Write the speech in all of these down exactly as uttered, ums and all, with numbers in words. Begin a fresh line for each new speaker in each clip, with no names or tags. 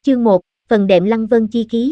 Chương một, phần đệm Lăng Vân chi khí.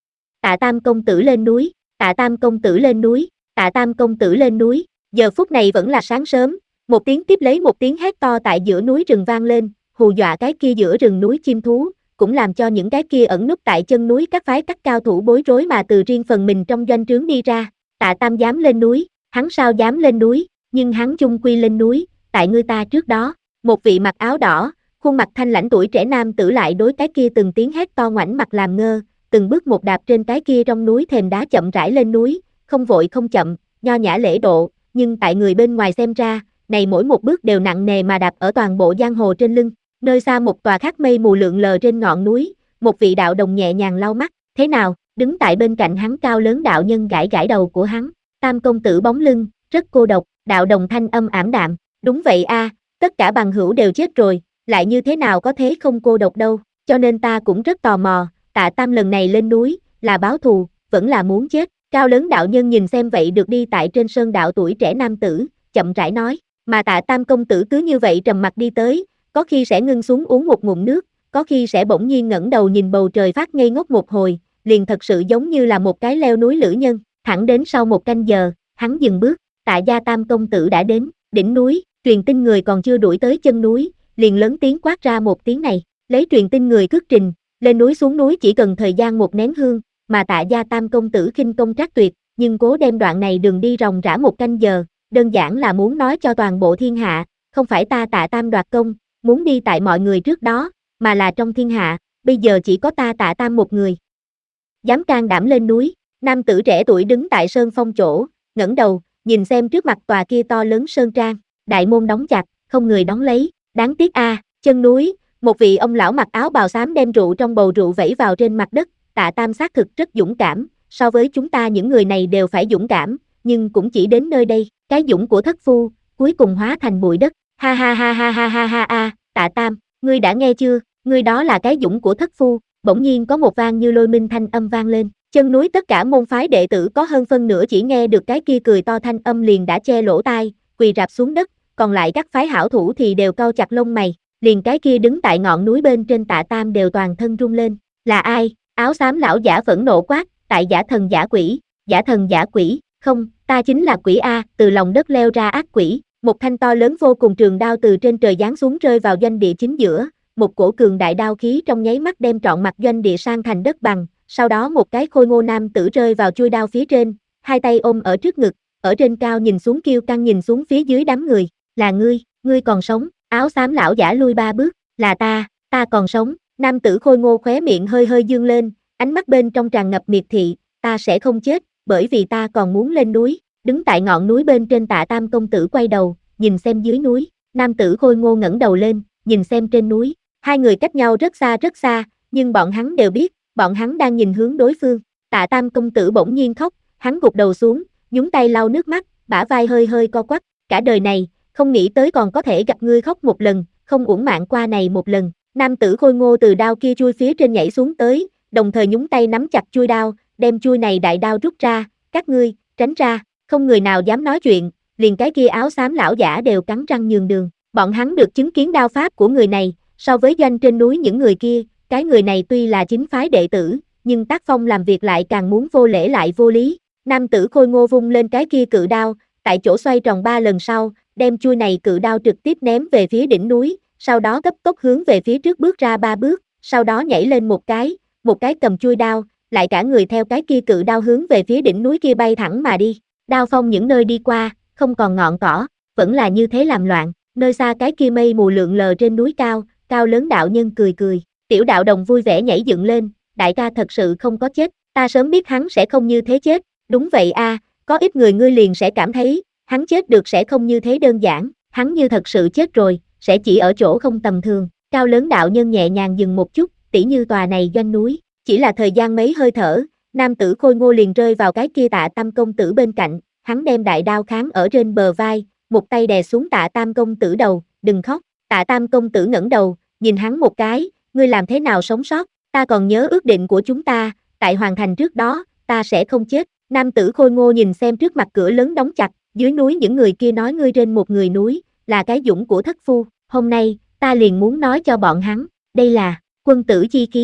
Tạ Tam công tử lên núi, Tạ Tam công tử lên núi, Tạ Tam công tử lên núi. Giờ phút này vẫn là sáng sớm, một tiếng tiếp lấy một tiếng hét to tại giữa núi rừng vang lên, hù dọa cái kia giữa rừng núi chim thú, cũng làm cho những cái kia ẩn núp tại chân núi các phái các cao thủ bối rối mà từ riêng phần mình trong doanh trướng đi ra. Tạ Tam dám lên núi, hắn sao dám lên núi, nhưng hắn chung quy lên núi, tại ngươi ta trước đó. Một vị mặc áo đỏ, khuôn mặt thanh lãnh tuổi trẻ nam tử lại đối cái kia từng tiếng hét to ngoảnh mặt làm ngơ, từng bước một đạp trên cái kia trong núi thềm đá chậm rãi lên núi, không vội không chậm, nho nhã lễ độ, nhưng tại người bên ngoài xem ra, này mỗi một bước đều nặng nề mà đạp ở toàn bộ giang hồ trên lưng. Nơi xa một tòa khắc mây mù lượn lờ trên ngọn núi, một vị đạo đồng nhẹ nhàng lau mắt, thế nào, đứng tại bên cạnh hắn cao lớn đạo nhân gãi gãi đầu của hắn, Tam công tử bóng lưng, rất cô độc, đạo đồng thanh âm ảm đạm, đúng vậy a, tất cả bằng hữu đều chết rồi, lại như thế nào có thế không cô độc đâu, cho nên ta cũng rất tò mò, Tạ Tam lần này lên núi, là báo thù, vẫn là muốn chết. Cao lớn đạo nhân nhìn xem vậy được đi tại trên sơn đạo tuổi trẻ nam tử, chậm rãi nói, mà Tạ Tam công tử cứ như vậy trầm mặc đi tới, có khi sẽ ngưng xuống uống một ngụm nước, có khi sẽ bỗng nhiên ngẩng đầu nhìn bầu trời phát ngây ngốc một hồi, liền thật sự giống như là một cái leo núi lữ nhân, thẳng đến sau một canh giờ, hắn dừng bước, Tạ gia Tam công tử đã đến, đỉnh núi, truyền tin người còn chưa đuổi tới chân núi, liền lớn tiếng quát ra một tiếng này, lấy truyền tin người cước trình, lên núi xuống núi chỉ cần thời gian một nén hương, mà Tạ gia Tam công tử khinh công trác tuyệt, nhưng cố đem đoạn này đường đi ròng rã một canh giờ, đơn giản là muốn nói cho toàn bộ thiên hạ, không phải ta Tạ Tam đoạt công, muốn đi tại mọi người trước đó, mà là trong thiên hạ, bây giờ chỉ có ta Tạ Tam một người. Dám can đảm lên núi, nam tử trẻ tuổi đứng tại sơn phong chỗ, ngẩng đầu, nhìn xem trước mặt tòa kia to lớn sơn trang, đại môn đóng chặt, không người đón lấy, đáng tiếc a, à, chân núi, một vị ông lão mặc áo bào xám đem rượu trong bầu rượu vẩy vào trên mặt đất, Tạ Tam xác thực rất dũng cảm, so với chúng ta những người này đều phải dũng cảm, nhưng cũng chỉ đến nơi đây, cái dũng của thất phu, cuối cùng hóa thành bụi đất, ha ha ha ha ha ha ha ha, Tạ Tam, ngươi đã nghe chưa, ngươi đó là cái dũng của thất phu, bỗng nhiên có một vang như lôi minh thanh âm vang lên, chân núi tất cả môn phái đệ tử có hơn phân nửa chỉ nghe được cái kia cười to thanh âm liền đã che lỗ tai, quỳ rạp xuống đất, còn lại các phái hảo thủ thì đều cau chặt lông mày, liền cái kia đứng tại ngọn núi bên trên Tạ Tam đều toàn thân run lên, là ai? Áo xám lão giả phẫn nộ quát, tại giả thần giả quỷ, giả thần giả quỷ, không, ta chính là quỷ A, từ lòng đất leo ra ác quỷ, một thanh to lớn vô cùng trường đao từ trên trời giáng xuống rơi vào doanh địa chính giữa, một cổ cường đại đao khí trong nháy mắt đem trọn mặt doanh địa sang thành đất bằng, sau đó một cái khôi ngô nam tử rơi vào chuôi đao phía trên, hai tay ôm ở trước ngực, ở trên cao nhìn xuống kiêu căng nhìn xuống phía dưới đám người, là ngươi, ngươi còn sống, áo xám lão giả lui ba bước, là ta, ta còn sống. Nam tử khôi ngô khóe miệng hơi hơi dương lên, ánh mắt bên trong tràn ngập miệt thị, ta sẽ không chết, bởi vì ta còn muốn lên núi, đứng tại ngọn núi bên trên Tạ Tam công tử quay đầu, nhìn xem dưới núi, nam tử khôi ngô ngẩng đầu lên, nhìn xem trên núi, hai người cách nhau rất xa rất xa, nhưng bọn hắn đều biết, bọn hắn đang nhìn hướng đối phương, Tạ Tam công tử bỗng nhiên khóc, hắn gục đầu xuống, nhúng tay lau nước mắt, bả vai hơi hơi co quắp, cả đời này, không nghĩ tới còn có thể gặp ngươi khóc một lần, không uổng mạng qua này một lần. Nam tử khôi ngô từ đao kia chui phía trên nhảy xuống tới, đồng thời nhúng tay nắm chặt chuôi đao, đem chuôi này đại đao rút ra, các ngươi, tránh ra, không người nào dám nói chuyện, liền cái kia áo xám lão giả đều cắn răng nhường đường, bọn hắn được chứng kiến đao pháp của người này, so với doanh trên núi những người kia, cái người này tuy là chính phái đệ tử, nhưng tác phong làm việc lại càng muốn vô lễ lại vô lý, nam tử khôi ngô vung lên cái kia cự đao, tại chỗ xoay tròn ba lần sau, đem chuôi này cự đao trực tiếp ném về phía đỉnh núi, sau đó gấp tốc hướng về phía trước bước ra ba bước, sau đó nhảy lên một cái, một cái cầm chuôi đao, lại cả người theo cái kia cự đao hướng về phía đỉnh núi kia bay thẳng mà đi. Đao phong những nơi đi qua, không còn ngọn cỏ, vẫn là như thế làm loạn, nơi xa cái kia mây mù lượn lờ trên núi cao, cao lớn đạo nhân cười cười, tiểu đạo đồng vui vẻ nhảy dựng lên, đại ca thật sự không có chết, ta sớm biết hắn sẽ không như thế chết, đúng vậy a, có ít người ngươi liền sẽ cảm thấy, hắn chết được sẽ không như thế đơn giản, hắn như thật sự chết rồi, sẽ chỉ ở chỗ không tầm thường, cao lớn đạo nhân nhẹ nhàng dừng một chút, tỉ như tòa này doanh núi, chỉ là thời gian mấy hơi thở, nam tử khôi ngô liền rơi vào cái kia Tạ Tam công tử bên cạnh, hắn đem đại đao kháng ở trên bờ vai, một tay đè xuống Tạ Tam công tử đầu, đừng khóc, Tạ Tam công tử ngẩng đầu, nhìn hắn một cái, ngươi làm thế nào sống sót, ta còn nhớ ước định của chúng ta, tại hoàn thành trước đó, ta sẽ không chết, nam tử khôi ngô nhìn xem trước mặt cửa lớn đóng chặt, dưới núi những người kia nói ngươi trên một người núi, là cái dũng của thất phu, hôm nay, ta liền muốn nói cho bọn hắn, đây là quân tử chi khí,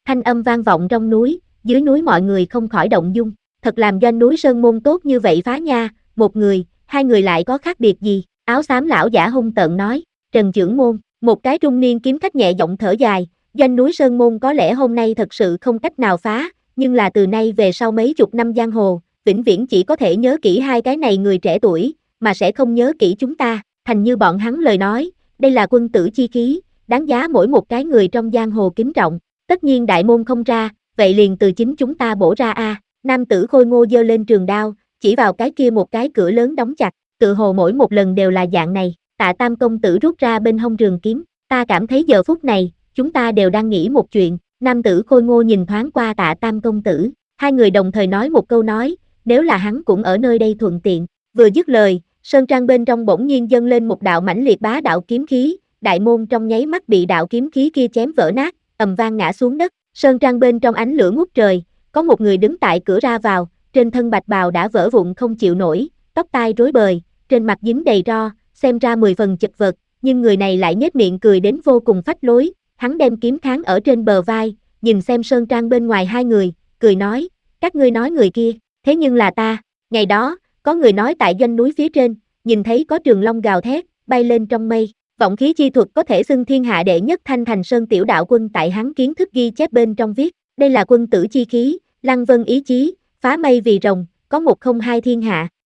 Thanh âm vang vọng trong núi, dưới núi mọi người không khỏi động dung, thật làm doanh núi Sơn Môn tốt như vậy phá nha, một người, hai người lại có khác biệt gì, áo xám lão giả hung tợn nói, Trần trưởng môn, một cái trung niên kiếm khách nhẹ giọng thở dài, doanh núi Sơn Môn có lẽ hôm nay thật sự không cách nào phá, nhưng là từ nay về sau mấy chục năm giang hồ, vĩnh viễn chỉ có thể nhớ kỹ hai cái này người trẻ tuổi, mà sẽ không nhớ kỹ chúng ta, thành như bọn hắn lời nói, đây là quân tử chi khí, đáng giá mỗi một cái người trong giang hồ kính trọng, tất nhiên đại môn không ra, vậy liền từ chính chúng ta bổ ra a. Nam tử khôi ngô giơ lên trường đao, chỉ vào cái kia một cái cửa lớn đóng chặt, tự hồ mỗi một lần đều là dạng này, Tạ Tam công tử rút ra bên hông trường kiếm, ta cảm thấy giờ phút này, chúng ta đều đang nghĩ một chuyện, nam tử khôi ngô nhìn thoáng qua Tạ Tam công tử, hai người đồng thời nói một câu nói, nếu là hắn cũng ở nơi đây thuận tiện, vừa dứt lời, sơn trang bên trong bỗng nhiên dâng lên một đạo mãnh liệt bá đạo kiếm khí, đại môn trong nháy mắt bị đạo kiếm khí kia chém vỡ nát, ầm vang ngã xuống đất, sơn trang bên trong ánh lửa ngút trời, có một người đứng tại cửa ra vào, trên thân bạch bào đã vỡ vụn không chịu nổi, tóc tai rối bời, trên mặt dính đầy ro, xem ra mười phần chật vật, nhưng người này lại nhếch miệng cười đến vô cùng phách lối, hắn đem kiếm kháng ở trên bờ vai, nhìn xem sơn trang bên ngoài hai người, cười nói, các ngươi nói người kia, thế nhưng là ta, ngày đó, có người nói tại doanh núi phía trên, nhìn thấy có trường long gào thét, bay lên trong mây, vọng khí chi thuật có thể xưng thiên hạ đệ nhất Thanh Thành Sơn tiểu đạo quân tại hắn kiến thức ghi chép bên trong viết, đây là quân tử chi khí, lăng vân ý chí, phá mây vì rồng, có một không hai thiên hạ.